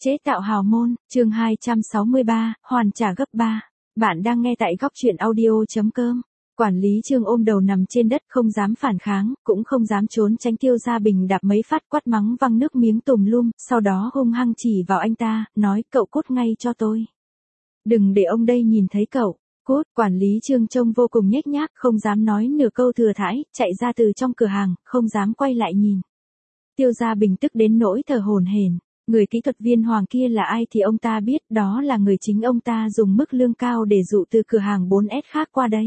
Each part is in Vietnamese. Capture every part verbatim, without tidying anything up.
Chế tạo hào môn, chương hai trăm sáu mươi ba, hoàn trả gấp ba. Bạn đang nghe tại góc truyện audio.com. Quản lý Trương ôm đầu nằm trên đất không dám phản kháng, cũng không dám trốn tránh. Tiêu Gia Bình đạp mấy phát quát mắng văng nước miếng tùm lum, sau đó hung hăng chỉ vào anh ta, nói cậu cút ngay cho tôi. Đừng để ông đây nhìn thấy cậu. Cút. Quản lý Trương trông vô cùng nhếch nhác, không dám nói nửa câu thừa thãi, chạy ra từ trong cửa hàng, không dám quay lại nhìn. Tiêu Gia Bình tức đến nỗi thở hổn hển. Người kỹ thuật viên Hoàng kia là ai thì ông ta biết, đó là người chính ông ta dùng mức lương cao để dụ từ cửa hàng bốn S khác qua đây.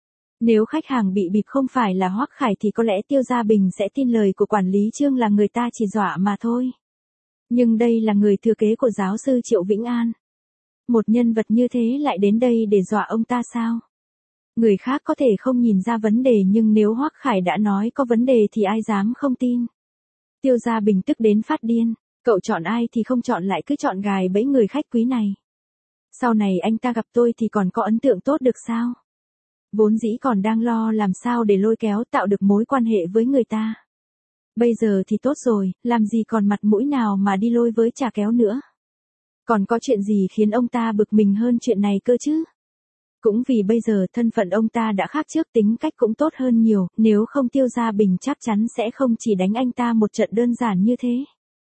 Nếu khách hàng bị bịp không phải là Hoắc Khải thì có lẽ Tiêu Gia Bình sẽ tin lời của quản lý Trương là người ta chỉ dọa mà thôi. Nhưng đây là người thừa kế của giáo sư Triệu Vĩnh An. Một nhân vật như thế lại đến đây để dọa ông ta sao? Người khác có thể không nhìn ra vấn đề nhưng nếu Hoắc Khải đã nói có vấn đề thì ai dám không tin. Tiêu Gia Bình tức đến phát điên. Cậu chọn ai thì không chọn lại cứ chọn gài bẫy người khách quý này. Sau này anh ta gặp tôi thì còn có ấn tượng tốt được sao? Vốn dĩ còn đang lo làm sao để lôi kéo tạo được mối quan hệ với người ta. Bây giờ thì tốt rồi, làm gì còn mặt mũi nào mà đi lôi với chả kéo nữa. Còn có chuyện gì khiến ông ta bực mình hơn chuyện này cơ chứ? Cũng vì bây giờ thân phận ông ta đã khác trước, tính cách cũng tốt hơn nhiều, nếu không Tiêu Gia Bình chắc chắn sẽ không chỉ đánh anh ta một trận đơn giản như thế.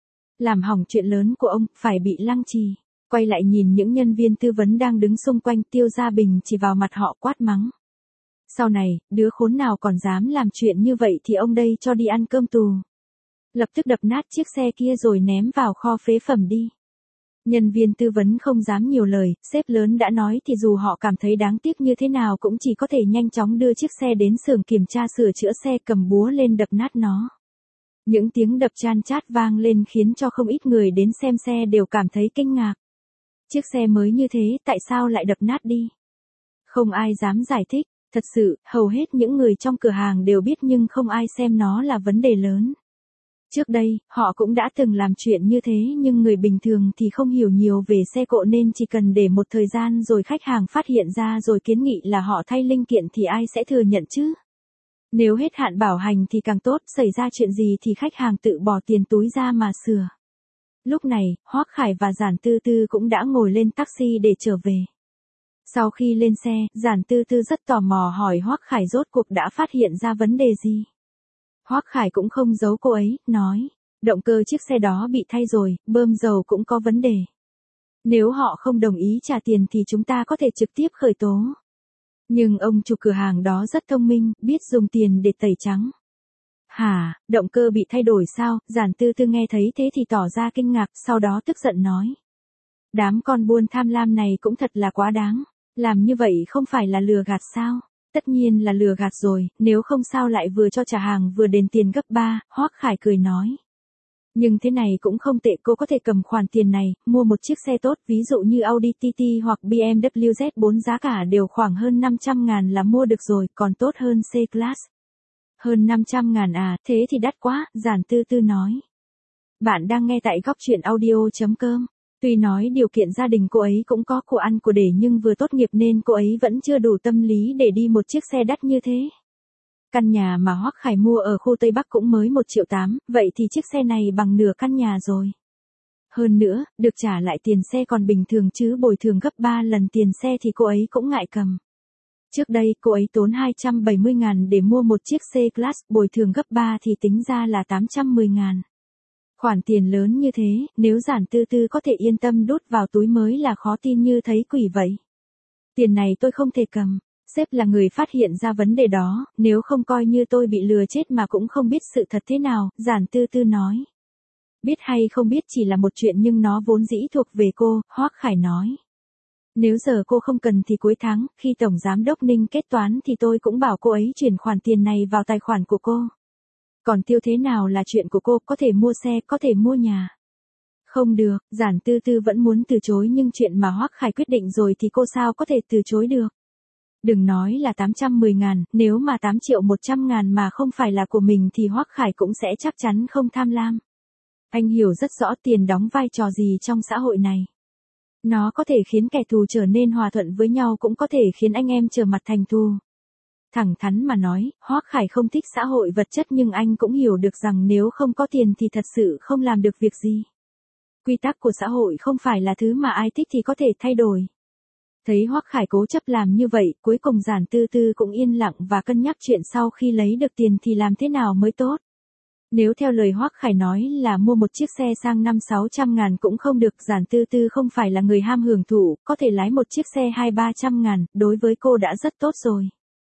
Làm hỏng chuyện lớn của ông, phải bị lăng trì. Quay lại nhìn những nhân viên tư vấn đang đứng xung quanh, Tiêu Gia Bình chỉ vào mặt họ quát mắng. Sau này, đứa khốn nào còn dám làm chuyện như vậy thì ông đây cho đi ăn cơm tù. Lập tức đập nát chiếc xe kia rồi ném vào kho phế phẩm đi. Nhân viên tư vấn không dám nhiều lời, sếp lớn đã nói thì dù họ cảm thấy đáng tiếc như thế nào cũng chỉ có thể nhanh chóng đưa chiếc xe đến xưởng kiểm tra sửa chữa xe, cầm búa lên đập nát nó. Những tiếng đập chan chát vang lên khiến cho không ít người đến xem xe đều cảm thấy kinh ngạc. Chiếc xe mới như thế tại sao lại đập nát đi? Không ai dám giải thích, thật sự, hầu hết những người trong cửa hàng đều biết nhưng không ai xem nó là vấn đề lớn. Trước đây, họ cũng đã từng làm chuyện như thế nhưng người bình thường thì không hiểu nhiều về xe cộ nên chỉ cần để một thời gian rồi khách hàng phát hiện ra rồi kiến nghị là họ thay linh kiện thì ai sẽ thừa nhận chứ? Nếu hết hạn bảo hành thì càng tốt, xảy ra chuyện gì thì khách hàng tự bỏ tiền túi ra mà sửa. Lúc này, Hoắc Khải và Giản Tư Tư cũng đã ngồi lên taxi để trở về. Sau khi lên xe, Giản Tư Tư rất tò mò hỏi Hoắc Khải rốt cuộc đã phát hiện ra vấn đề gì. Hoắc Khải cũng không giấu cô ấy, nói, động cơ chiếc xe đó bị thay rồi, bơm dầu cũng có vấn đề. Nếu họ không đồng ý trả tiền thì chúng ta có thể trực tiếp khởi tố. Nhưng ông chủ cửa hàng đó rất thông minh, biết dùng tiền để tẩy trắng. Hả, động cơ bị thay đổi sao? Giản Tư Tư nghe thấy thế thì tỏ ra kinh ngạc, sau đó tức giận nói. Đám con buôn tham lam này cũng thật là quá đáng. Làm như vậy không phải là lừa gạt sao? Tất nhiên là lừa gạt rồi, nếu không sao lại vừa cho trả hàng vừa đền tiền gấp ba, Hoắc Khải cười nói. Nhưng thế này cũng không tệ, cô có thể cầm khoản tiền này, mua một chiếc xe tốt, ví dụ như Audi tê tê hoặc bê em vê Z bốn giá cả đều khoảng hơn năm trăm ngàn là mua được rồi, còn tốt hơn C-Class. Hơn năm trăm ngàn à, thế thì đắt quá, Giản Tư Tư nói. Bạn đang nghe tại góc truyện audio.com. Tuy nói điều kiện gia đình cô ấy cũng có của ăn của để nhưng vừa tốt nghiệp nên cô ấy vẫn chưa đủ tâm lý để đi một chiếc xe đắt như thế. Căn nhà mà Hoắc Khải mua ở khu Tây Bắc cũng mới một triệu tám, vậy thì chiếc xe này bằng nửa căn nhà rồi. Hơn nữa, được trả lại tiền xe còn bình thường chứ bồi thường gấp ba lần tiền xe thì cô ấy cũng ngại cầm. Trước đây cô ấy tốn hai trăm bảy mươi ngàn để mua một chiếc C-Class, bồi thường gấp ba thì tính ra là tám trăm mười ngàn. Khoản tiền lớn như thế, nếu Giản Tư Tư có thể yên tâm đút vào túi mới là khó tin như thấy quỷ vậy. Tiền này tôi không thể cầm. Sếp là người phát hiện ra vấn đề đó, nếu không coi như tôi bị lừa chết mà cũng không biết sự thật thế nào, Giản Tư Tư nói. Biết hay không biết chỉ là một chuyện nhưng nó vốn dĩ thuộc về cô, Hoắc Khải nói. Nếu giờ cô không cần thì cuối tháng, khi Tổng Giám đốc Ninh kết toán thì tôi cũng bảo cô ấy chuyển khoản tiền này vào tài khoản của cô. Còn tiêu thế nào là chuyện của cô, có thể mua xe, có thể mua nhà. Không được, Giản Tư Tư vẫn muốn từ chối nhưng chuyện mà Hoắc Khải quyết định rồi thì cô sao có thể từ chối được. Đừng nói là tám trăm mười ngàn, nếu mà tám triệu một trăm ngàn mà không phải là của mình thì Hoắc Khải cũng sẽ chắc chắn không tham lam. Anh hiểu rất rõ tiền đóng vai trò gì trong xã hội này. Nó có thể khiến kẻ thù trở nên hòa thuận với nhau, cũng có thể khiến anh em trở mặt thành thù. Thẳng thắn mà nói, Hoắc Khải không thích xã hội vật chất nhưng anh cũng hiểu được rằng nếu không có tiền thì thật sự không làm được việc gì. Quy tắc của xã hội không phải là thứ mà ai thích thì có thể thay đổi. Thấy Hoắc Khải cố chấp làm như vậy, cuối cùng Giản Tư Tư cũng yên lặng và cân nhắc chuyện sau khi lấy được tiền thì làm thế nào mới tốt. Nếu theo lời Hoắc Khải nói là mua một chiếc xe sang năm sáu trăm ngàn cũng không được, Giản Tư Tư không phải là người ham hưởng thụ, có thể lái một chiếc xe hai ba trăm ngàn, đối với cô đã rất tốt rồi.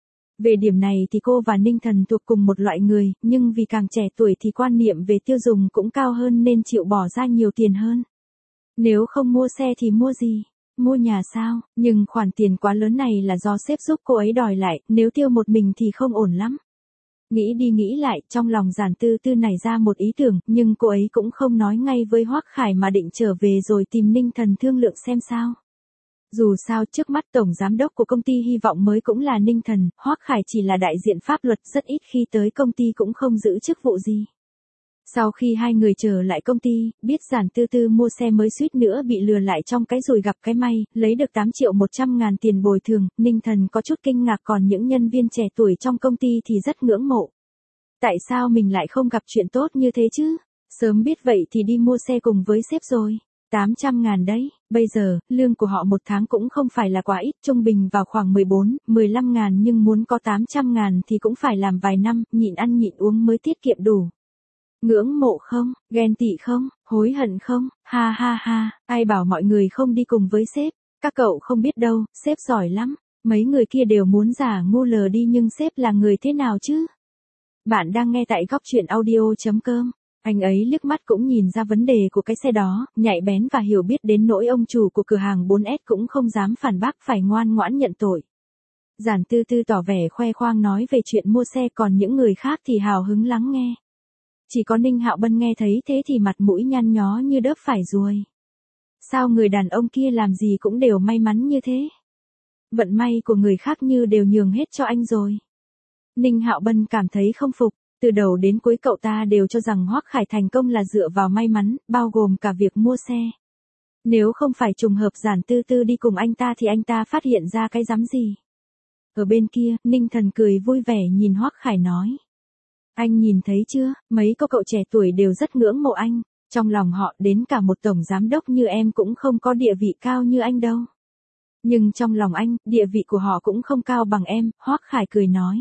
Về điểm này thì cô và Ninh Thần thuộc cùng một loại người, nhưng vì càng trẻ tuổi thì quan niệm về tiêu dùng cũng cao hơn nên chịu bỏ ra nhiều tiền hơn. Nếu không mua xe thì mua gì? Mua nhà sao? Nhưng khoản tiền quá lớn này là do sếp giúp cô ấy đòi lại, nếu tiêu một mình thì không ổn lắm. Nghĩ đi nghĩ lại, trong lòng Giản Tư Tư nảy ra một ý tưởng, nhưng cô ấy cũng không nói ngay với Hoắc Khải mà định trở về rồi tìm Ninh Thần thương lượng xem sao. Dù sao trước mắt tổng giám đốc của công ty hy vọng mới cũng là Ninh Thần, Hoắc Khải chỉ là đại diện pháp luật, rất ít khi tới công ty cũng không giữ chức vụ gì. Sau khi hai người trở lại công ty, biết Giản Tư Tư mua xe mới suýt nữa bị lừa lại trong cái rủi gặp cái may, lấy được tám triệu một trăm ngàn tiền bồi thường, Ninh Thần có chút kinh ngạc, còn những nhân viên trẻ tuổi trong công ty thì rất ngưỡng mộ. Tại sao mình lại không gặp chuyện tốt như thế chứ? Sớm biết vậy thì đi mua xe cùng với sếp rồi. tám trăm ngàn đấy, bây giờ, lương của họ một tháng cũng không phải là quá ít, trung bình vào khoảng mười bốn, mười lăm ngàn, nhưng muốn có tám trăm ngàn thì cũng phải làm vài năm, nhịn ăn nhịn uống mới tiết kiệm đủ. Ngưỡng mộ không, ghen tị không, hối hận không, ha ha ha, ai bảo mọi người không đi cùng với sếp, các cậu không biết đâu, sếp giỏi lắm, mấy người kia đều muốn giả ngu lờ đi nhưng sếp là người thế nào chứ? Bạn đang nghe tại góc truyện audio chấm com. Anh ấy liếc mắt cũng nhìn ra vấn đề của cái xe đó, nhạy bén và hiểu biết đến nỗi ông chủ của cửa hàng bốn S cũng không dám phản bác, phải ngoan ngoãn nhận tội. Giản Tư Tư tỏ vẻ khoe khoang nói về chuyện mua xe, còn những người khác thì hào hứng lắng nghe. Chỉ có Ninh Hạo Bân nghe thấy thế thì mặt mũi nhăn nhó như đớp phải ruồi. Sao người đàn ông kia làm gì cũng đều may mắn như thế? Vận may của người khác như đều nhường hết cho anh rồi. Ninh Hạo Bân cảm thấy không phục. Từ đầu đến cuối cậu ta đều cho rằng Hoắc Khải thành công là dựa vào may mắn, bao gồm cả việc mua xe. Nếu không phải trùng hợp Giản Tư Tư đi cùng anh ta thì anh ta phát hiện ra cái rắm gì. Ở bên kia, Ninh Thần cười vui vẻ nhìn Hoắc Khải nói. Anh nhìn thấy chưa, mấy cô cậu trẻ tuổi đều rất ngưỡng mộ anh, trong lòng họ đến cả một tổng giám đốc như em cũng không có địa vị cao như anh đâu. Nhưng trong lòng anh, địa vị của họ cũng không cao bằng em, Hoắc Khải cười nói.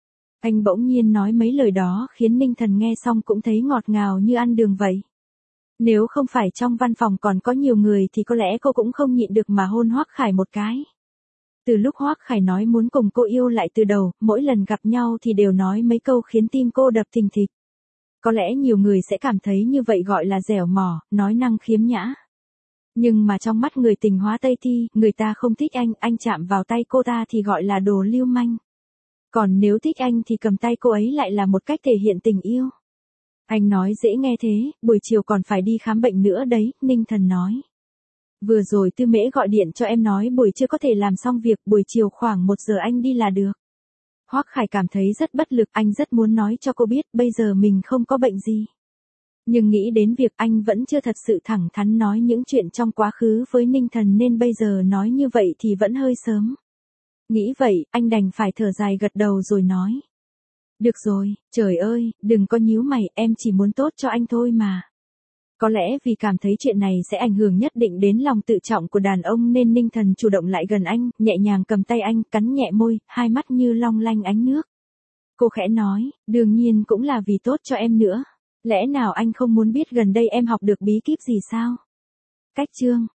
Anh bỗng nhiên nói mấy lời đó khiến Ninh Thần nghe xong cũng thấy ngọt ngào như ăn đường vậy. Nếu không phải trong văn phòng còn có nhiều người thì có lẽ cô cũng không nhịn được mà hôn Hoắc Khải một cái. Từ lúc Hoắc Khải nói muốn cùng cô yêu lại từ đầu, mỗi lần gặp nhau thì đều nói mấy câu khiến tim cô đập thình thịch. Có lẽ nhiều người sẽ cảm thấy như vậy gọi là dẻo mỏ, nói năng khiếm nhã. Nhưng mà trong mắt người tình hóa Tây thi, người ta không thích anh, anh chạm vào tay cô ta thì gọi là đồ lưu manh. Còn nếu thích anh thì cầm tay cô ấy lại là một cách thể hiện tình yêu. Anh nói dễ nghe thế, buổi chiều còn phải đi khám bệnh nữa đấy, Ninh Thần nói. Vừa rồi Tư Mễ gọi điện cho em nói buổi trưa có thể làm xong việc, buổi chiều khoảng một giờ anh đi là được. Hoắc Khải cảm thấy rất bất lực, anh rất muốn nói cho cô biết bây giờ mình không có bệnh gì. Nhưng nghĩ đến việc anh vẫn chưa thật sự thẳng thắn nói những chuyện trong quá khứ với Ninh Thần nên bây giờ nói như vậy thì vẫn hơi sớm. Nghĩ vậy, anh đành phải thở dài gật đầu rồi nói. Được rồi, trời ơi, đừng có nhíu mày, em chỉ muốn tốt cho anh thôi mà. Có lẽ vì cảm thấy chuyện này sẽ ảnh hưởng nhất định đến lòng tự trọng của đàn ông nên Ninh Thần chủ động lại gần anh, nhẹ nhàng cầm tay anh, cắn nhẹ môi, hai mắt như long lanh ánh nước. Cô khẽ nói, đương nhiên cũng là vì tốt cho em nữa. Lẽ nào anh không muốn biết gần đây em học được bí kíp gì sao? Cách chương.